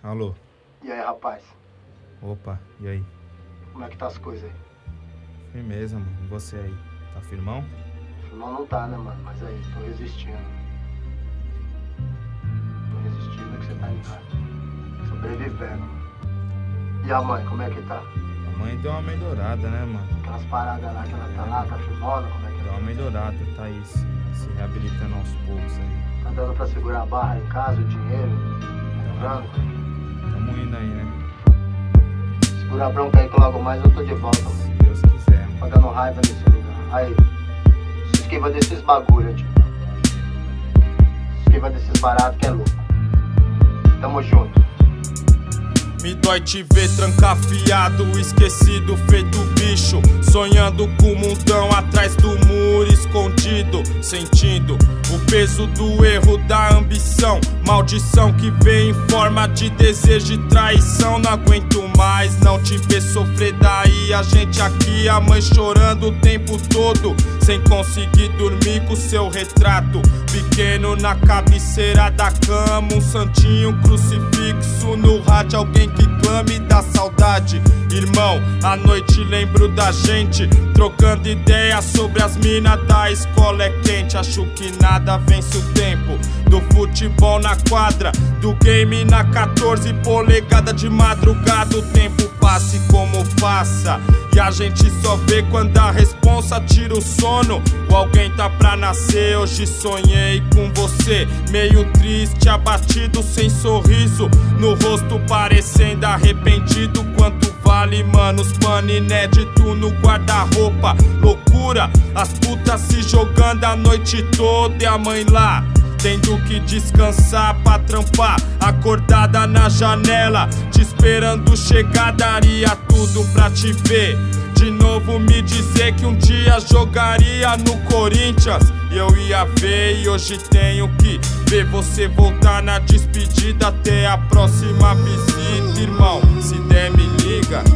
Alô? E aí, rapaz? Opa, e aí? Como é que tá as coisas aí? Firmeza, mano. E você aí? Tá firmão? Firmão não tá, né, mano? Mas aí, tô resistindo. Tô resistindo que você tá ligado. Sobrevivendo, mano. E a mãe, como é que tá? A mãe deu uma melhorada, né, mano? Aquelas paradas lá que ela tá lá, tá firmona, como é que Deu uma melhorada, tá aí se reabilitando aos poucos aí. Tá dando pra segurar a barra em casa, o dinheiro? Tá dando? Tamo indo aí, né? Segura a bronca aí que logo mais eu tô de volta, mano. Se Deus quiser, mano. Pagando raiva nesse lugar. Aí, se esquiva desses bagulho, tio. Se esquiva desses baratos que é louco. Tamo junto. Me dói te ver trancafiado, esquecido, feito bicho. Sonhando com o mundão atrás do muro escondido. Sentindo o peso do erro, da ambição. Maldição que vem em forma de desejo e traição. Não aguento mais não te ver sofrer, daí a gente aqui, a mãe chorando o tempo todo, sem conseguir dormir com seu retrato pequeno na cabeceira da cama. Um santinho, um crucifixo no rádio, alguém que clame da saudade. Irmão, à noite lembro da gente trocando ideias sobre as minas da escola. É quente, acho que nada vence o tempo do futebol na quadra, do game na 14 polegada de madrugada. O tempo passa e como passa, e a gente só vê quando a responsa tira o sono. Ou alguém tá pra nascer. Hoje sonhei com você, meio triste, abatido, sem sorriso no rosto, parecendo arrependido. Quanto vale, mano, os pano inédito no guarda-roupa. Loucura, as putas se jogando a noite toda e a mãe lá tendo que descansar pra trampar, acordada na janela, te esperando chegar. Daria tudo pra te ver de novo, me dizer que um dia jogaria no Corinthians. E eu ia ver, e hoje tenho que ver você voltar na despedida. Até a próxima visita, irmão, se der me liga.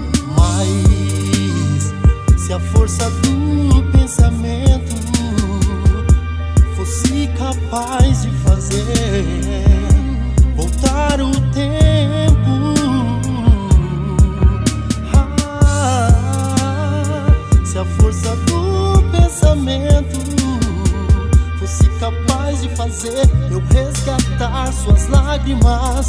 Mas se a força do pensamento fosse capaz de fazer voltar o tempo, se a força do pensamento fosse capaz de fazer eu resgatar suas lágrimas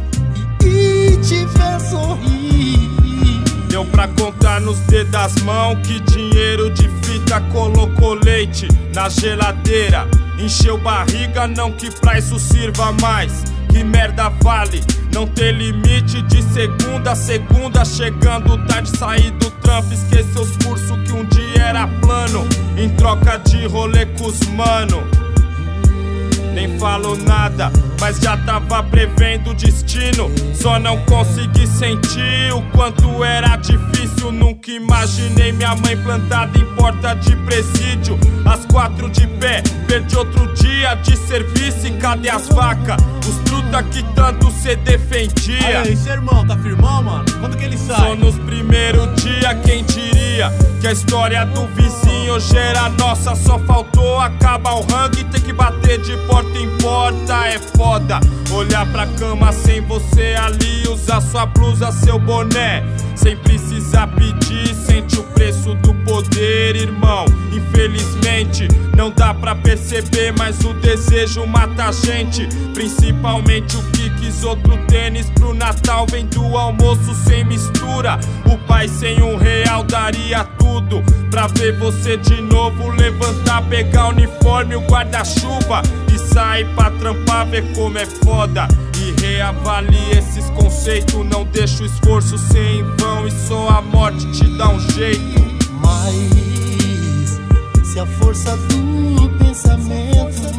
e te ver sorrir. Deu pra contar nos dedos das mãos que dinheiro de fita colocou leite na geladeira. Encheu barriga, não que pra isso sirva mais. Que merda vale não ter limite de segunda a segunda. Chegando tarde, sair do trampo, esquecer os cursos que um dia era plano, em troca de rolê com os mano. Nem falo nada, mas já tava prevendo o destino. Só não consegui sentir o quanto era difícil. Nunca imaginei minha mãe plantada em porta de presídio. Às 4 de pé, perdi outro dia de serviço. E cadê as vacas? Os truta que tanto cê defendia. Aí, seu irmão, tá firmão, mano? Quando que ele sai? Só nos primeiros dias, quem diria que a história do vizinho hoje era nossa. Só faltou acabar o rangue e ter que bater de porta em porta. É foda olhar pra cama sem você ali, usar sua blusa, seu boné, sem precisar pedir. Sente o preço do poder, irmão. Infelizmente não dá pra perceber, mas o desejo mata a gente. Principalmente o que quis outro tênis pro Natal, vem do almoço sem mistura. O pai sem R$1 daria tudo pra ver você de novo levantar, pegar o uniforme, o guarda-chuva e sair pra trampar, ver como é foda. E reavalie esses conceitos, não deixa o esforço ser em vão, e só a morte te dá um jeito. Mas se a força do pensamento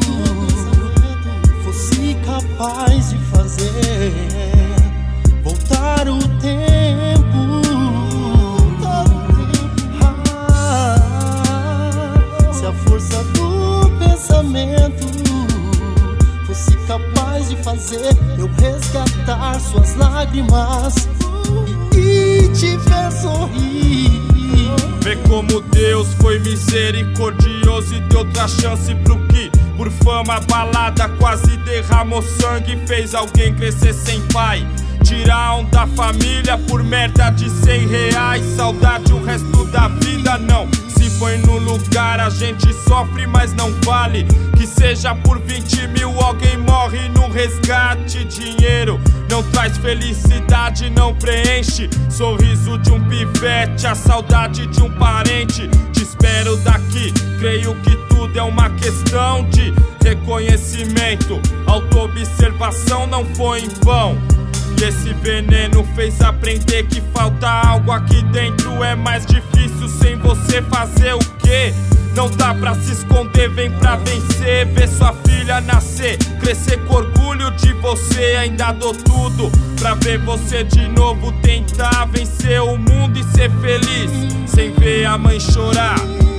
fosse capaz de fazer voltar o tempo, se a força do pensamento fosse capaz de fazer eu resgatar suas lágrimas e te ver sorrir. Vê como Deus foi misericordioso e deu outra chance pro que por fama balada quase derramou sangue, fez alguém crescer sem pai. Tirar um da família por merda de 100 reais. Saudade o resto da vida não. Se põe no lugar a gente sofre, mas não vale. Que seja por 20 mil alguém morre no resgate. Dinheiro não traz felicidade, não preenche. Sorriso de um pivete, a saudade de um parente. Te espero daqui, creio que tudo é uma questão de reconhecimento. Autoobservação não foi em vão. E esse veneno fez aprender que falta algo aqui dentro. É mais difícil sem você fazer o quê? Não dá pra se esconder, vem pra vencer. Ver sua filha nascer, crescer com orgulho de você. Ainda dou tudo pra ver você de novo tentar vencer o mundo e ser feliz sem ver a mãe chorar.